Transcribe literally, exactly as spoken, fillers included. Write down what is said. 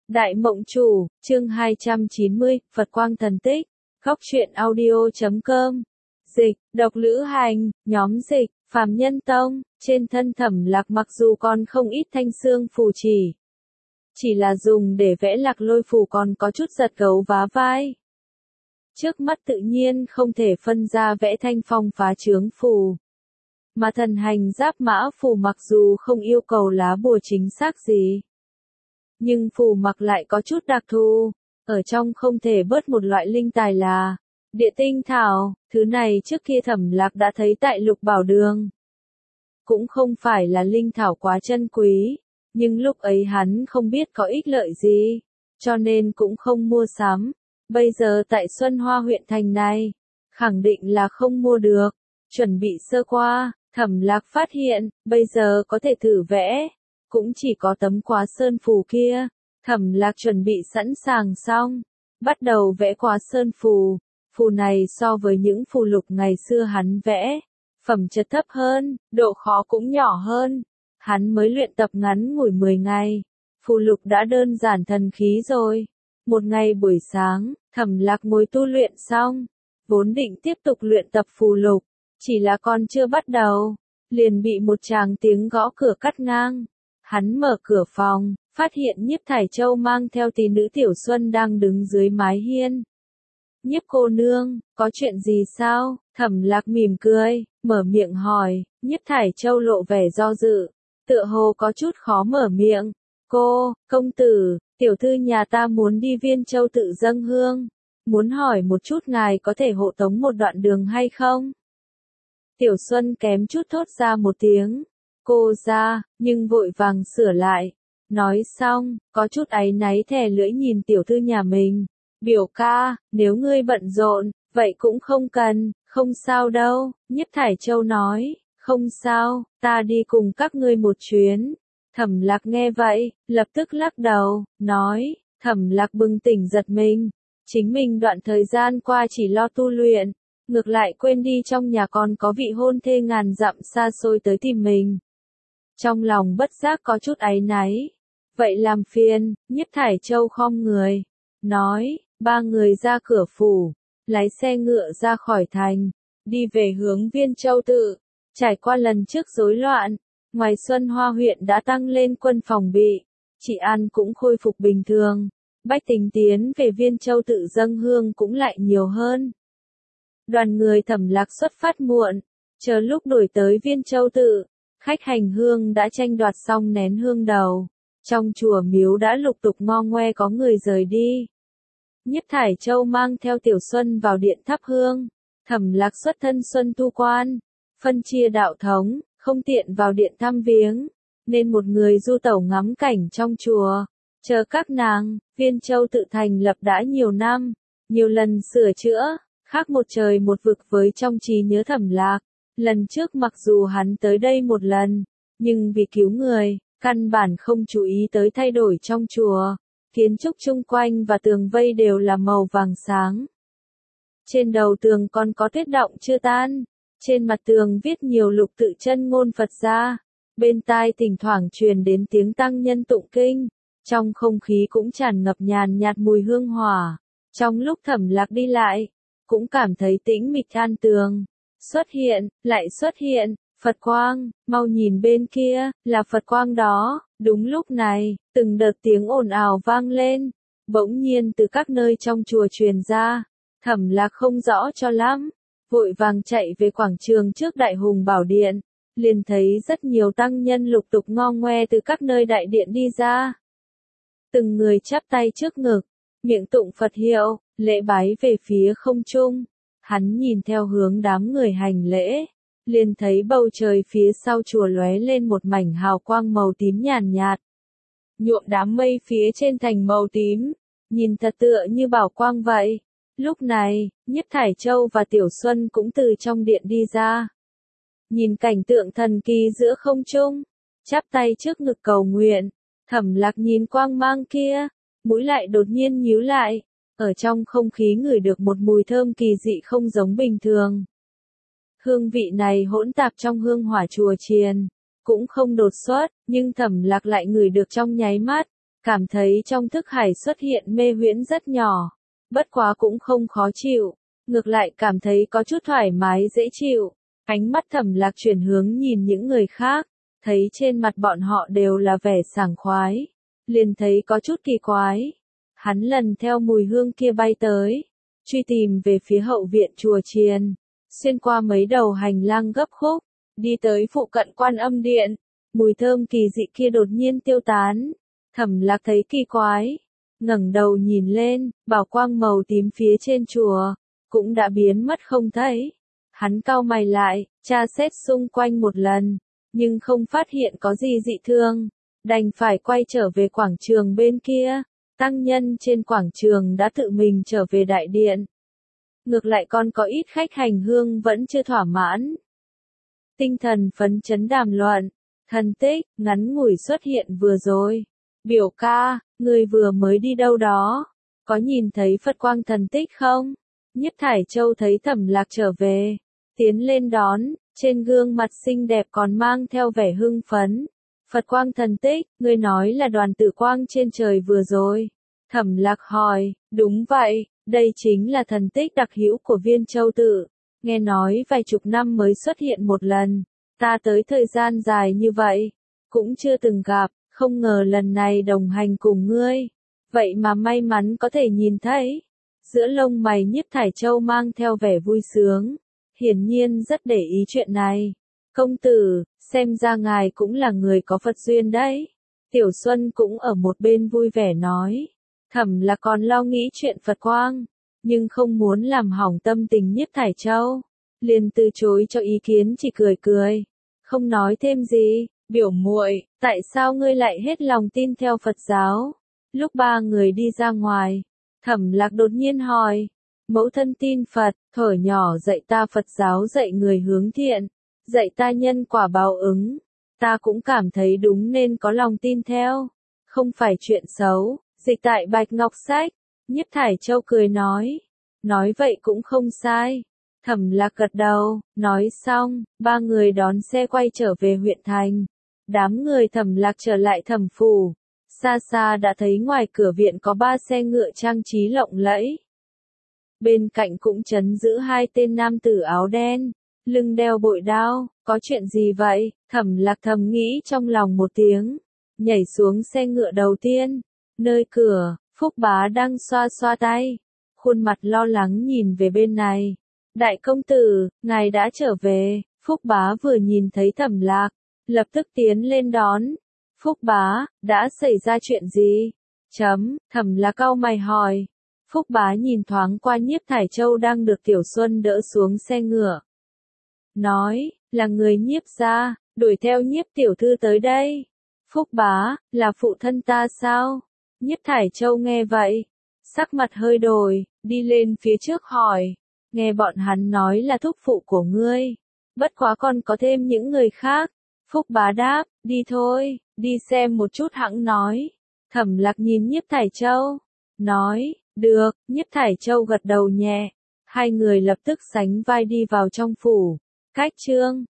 Đại Mộng Chủ, chương hai trăm chín mươi, Phật Quang Thần Tích, Góc truyện audio chấm com. Dịch, độc lữ hành, nhóm dịch, Phàm Nhân Tông, trên thân Thẩm Lạc mặc dù còn không ít thanh xương phù chỉ. Chỉ là dùng để vẽ lạc lôi phù còn có chút giật gấu vá vai. Trước mắt tự nhiên không thể phân ra vẽ thanh phong phá trướng phù. Mà thần hành giáp mã phù mặc dù không yêu cầu lá bùa chính xác gì. Nhưng phù mặc lại có chút đặc thù, ở trong không thể bớt một loại linh tài là địa tinh thảo, thứ này trước kia Thẩm Lạc đã thấy tại Lục Bảo Đường. Cũng không phải là linh thảo quá chân quý, nhưng lúc ấy hắn không biết có ích lợi gì, cho nên cũng không mua sắm. Bây giờ tại Xuân Hoa huyện thành này, khẳng định là không mua được. Chuẩn bị sơ qua, Thẩm Lạc phát hiện, bây giờ có thể thử vẽ. Cũng chỉ có tấm quá sơn phù kia. Thẩm Lạc chuẩn bị sẵn sàng xong, bắt đầu vẽ quá sơn phù. Phù này so với những phù lục ngày xưa hắn vẽ, phẩm chất thấp hơn, độ khó cũng nhỏ hơn. Hắn mới luyện tập ngắn ngủi mười ngày, phù lục đã đơn giản thần khí rồi. Một ngày buổi sáng, Thẩm Lạc ngồi tu luyện xong, vốn định tiếp tục luyện tập phù lục, chỉ là còn chưa bắt đầu, liền bị một tràng tiếng gõ cửa cắt ngang. Hắn mở cửa phòng, phát hiện Nhiếp Thải Châu mang theo tỷ nữ Tiểu Xuân đang đứng dưới mái hiên. Nhiếp cô nương, có chuyện gì sao? Thẩm Lạc mỉm cười, mở miệng hỏi. Nhiếp Thải Châu lộ vẻ do dự, tựa hồ có chút khó mở miệng. Cô, công tử, tiểu thư nhà ta muốn đi Viên Châu tự dâng hương, muốn hỏi một chút ngài có thể hộ tống một đoạn đường hay không? Tiểu Xuân kém chút thốt ra một tiếng. Cô ra, nhưng vội vàng sửa lại. Nói xong, có chút áy náy thè lưỡi nhìn tiểu thư nhà mình. Biểu ca, nếu ngươi bận rộn, vậy cũng không cần, không sao đâu. Nhiếp Thải Châu nói, không sao, ta đi cùng các ngươi một chuyến. Thẩm Lạc nghe vậy, lập tức lắc đầu, nói, Thẩm Lạc bừng tỉnh giật mình. Chính mình đoạn thời gian qua chỉ lo tu luyện, ngược lại quên đi trong nhà còn có vị hôn thê ngàn dặm xa xôi tới tìm mình. Trong lòng bất giác có chút áy náy. Vậy làm phiền, Nhiếp Thải Châu khom người. Nói, ba người ra cửa phủ, lái xe ngựa ra khỏi thành, đi về hướng Viên Châu tự. Trải qua lần trước rối loạn, ngoài Xuân Hoa huyện đã tăng lên quân phòng bị, trị an cũng khôi phục bình thường. Bách tính tiến về Viên Châu tự dâng hương cũng lại nhiều hơn. Đoàn người Thẩm Lạc xuất phát muộn, chờ lúc đuổi tới Viên Châu tự. Khách hành hương đã tranh đoạt xong nén hương đầu. Trong chùa miếu đã lục tục ngo ngoe có người rời đi. Nhiếp Thải Châu mang theo Tiểu Xuân vào điện thắp hương. Thẩm Lạc xuất thân Xuân Tu Quan, phân chia đạo thống, không tiện vào điện thăm viếng, nên một người du tẩu ngắm cảnh trong chùa. Chờ các nàng, Viên Châu tự thành lập đã nhiều năm, nhiều lần sửa chữa, khác một trời một vực với trong trí nhớ Thẩm Lạc. Lần trước mặc dù hắn tới đây một lần, nhưng vì cứu người, căn bản không chú ý tới thay đổi trong chùa. Kiến trúc chung quanh và tường vây đều là màu vàng sáng. Trên đầu tường còn có tuyết đọng chưa tan. Trên mặt tường viết nhiều lục tự chân ngôn Phật gia. Bên tai thỉnh thoảng truyền đến tiếng tăng nhân tụng kinh. Trong không khí cũng tràn ngập nhàn nhạt mùi hương hỏa. Trong lúc Thẩm Lạc đi lại, cũng cảm thấy tĩnh mịch an tường. Xuất hiện, lại xuất hiện, Phật quang, mau nhìn bên kia, là Phật quang đó. Đúng lúc này, từng đợt tiếng ồn ào vang lên, bỗng nhiên từ các nơi trong chùa truyền ra. Thẩm Lạc không rõ cho lắm, vội vàng chạy về quảng trường trước Đại Hùng Bảo Điện, liền thấy rất nhiều tăng nhân lục tục ngo ngoe từ các nơi đại điện đi ra. Từng người chắp tay trước ngực, miệng tụng Phật hiệu, lễ bái về phía không trung. Hắn nhìn theo hướng đám người hành lễ, liền thấy bầu trời phía sau chùa lóe lên một mảnh hào quang màu tím nhàn nhạt, nhuộm đám mây phía trên thành màu tím, nhìn thật tựa như bảo quang vậy. Lúc này, Nhiếp Thải Châu và Tiểu Xuân cũng từ trong điện đi ra. Nhìn cảnh tượng thần kỳ giữa không trung, chắp tay trước ngực cầu nguyện. Thẩm Lạc nhìn quang mang kia, mũi lại đột nhiên nhíu lại. Ở trong không khí ngửi được một mùi thơm kỳ dị không giống bình thường. Hương vị này hỗn tạp trong hương hỏa chùa chiền, cũng không đột xuất, nhưng Thẩm Lạc lại ngửi được trong nháy mắt. cảm thấy trong thức hải xuất hiện mê huyễn rất nhỏ, bất quá cũng không khó chịu, ngược lại cảm thấy có chút thoải mái dễ chịu. Ánh mắt Thẩm Lạc chuyển hướng nhìn những người khác, thấy trên mặt bọn họ đều là vẻ sảng khoái, liền thấy có chút kỳ quái. Hắn lần theo mùi hương kia bay tới, truy tìm về phía hậu viện chùa chiền, xuyên qua mấy đầu hành lang gấp khúc, đi tới phụ cận Quan Âm điện, mùi thơm kỳ dị kia đột nhiên tiêu tán. Thẩm Lạc thấy kỳ quái, ngẩng đầu nhìn lên, bảo quang màu tím phía trên chùa cũng đã biến mất không thấy. Hắn cau mày lại, tra xét xung quanh một lần, nhưng không phát hiện có gì dị thường, đành phải quay trở về quảng trường bên kia. Tăng nhân trên quảng trường đã tự mình trở về đại điện. Ngược lại còn có ít khách hành hương vẫn chưa thỏa mãn. Tinh thần phấn chấn đàm luận, thần tích, ngắn ngủi xuất hiện vừa rồi. Biểu ca, người vừa mới đi đâu đó? Có nhìn thấy Phật quang thần tích không? Nhiếp Thải Châu thấy Thẩm Lạc trở về, tiến lên đón, trên gương mặt xinh đẹp còn mang theo vẻ hưng phấn. Phật quang thần tích, ngươi nói là đoàn tử quang trên trời vừa rồi. Thẩm Lạc hỏi, đúng vậy, đây chính là thần tích đặc hữu của Viên Châu tự. Nghe nói vài chục năm mới xuất hiện một lần, ta tới thời gian dài như vậy, cũng chưa từng gặp, không ngờ lần này đồng hành cùng ngươi. Vậy mà may mắn có thể nhìn thấy. Giữa lông mày Nhiếp Thải Châu mang theo vẻ vui sướng, hiển nhiên rất để ý chuyện này. Công tử, xem ra ngài cũng là người có Phật duyên đấy. Tiểu Xuân cũng ở một bên vui vẻ nói. Thẩm là còn lo nghĩ chuyện Phật quang, nhưng không muốn làm hỏng tâm tình Nhiếp Thải Châu, liền từ chối cho ý kiến, chỉ cười cười, không nói thêm gì. Biểu muội, tại sao ngươi lại hết lòng tin theo Phật giáo? Lúc ba người đi ra ngoài, Thẩm Lạc đột nhiên hỏi, mẫu thân tin Phật, thuở nhỏ dạy ta Phật giáo, dạy người hướng thiện, dạy ta nhân quả báo ứng, ta cũng cảm thấy đúng nên có lòng tin theo, không phải chuyện xấu. Dịch tại Bạch Ngọc Sách. Nhiếp Thải Châu cười nói, nói vậy cũng không sai. Thẩm Lạc gật đầu, nói xong, ba người đón xe quay trở về huyện thành. Đám người Thẩm Lạc trở lại Thẩm phủ, xa xa đã thấy ngoài cửa viện có ba xe ngựa trang trí lộng lẫy. Bên cạnh cũng trấn giữ hai tên nam tử áo đen, lưng đeo bội đao. Có chuyện gì vậy? Thẩm Lạc thầm nghĩ trong lòng một tiếng, nhảy xuống xe ngựa đầu tiên. Nơi cửa, Phúc Bá đang xoa xoa tay, khuôn mặt lo lắng nhìn về bên này. Đại công tử, ngài đã trở về. Phúc Bá vừa nhìn thấy Thẩm Lạc, lập tức tiến lên đón. Phúc Bá, đã xảy ra chuyện gì? Chấm, Thẩm Lạc cau mày hỏi. Phúc Bá nhìn thoáng qua Nhiếp Thải Châu đang được Tiểu Xuân đỡ xuống xe ngựa. Nói, là người Nhiếp gia, đuổi theo Nhiếp tiểu thư tới đây. Phúc Bá, là phụ thân ta sao? Nhiếp Thải Châu nghe vậy, sắc mặt hơi đổi, đi lên phía trước hỏi, nghe bọn hắn nói là thúc phụ của ngươi, bất quá còn có thêm những người khác. Phúc Bá đáp, đi thôi, đi xem một chút hẵng nói. Thẩm Lạc nhìn Nhiếp Thải Châu, nói, được. Nhiếp Thải Châu gật đầu nhẹ, hai người lập tức sánh vai đi vào trong phủ. Cách chương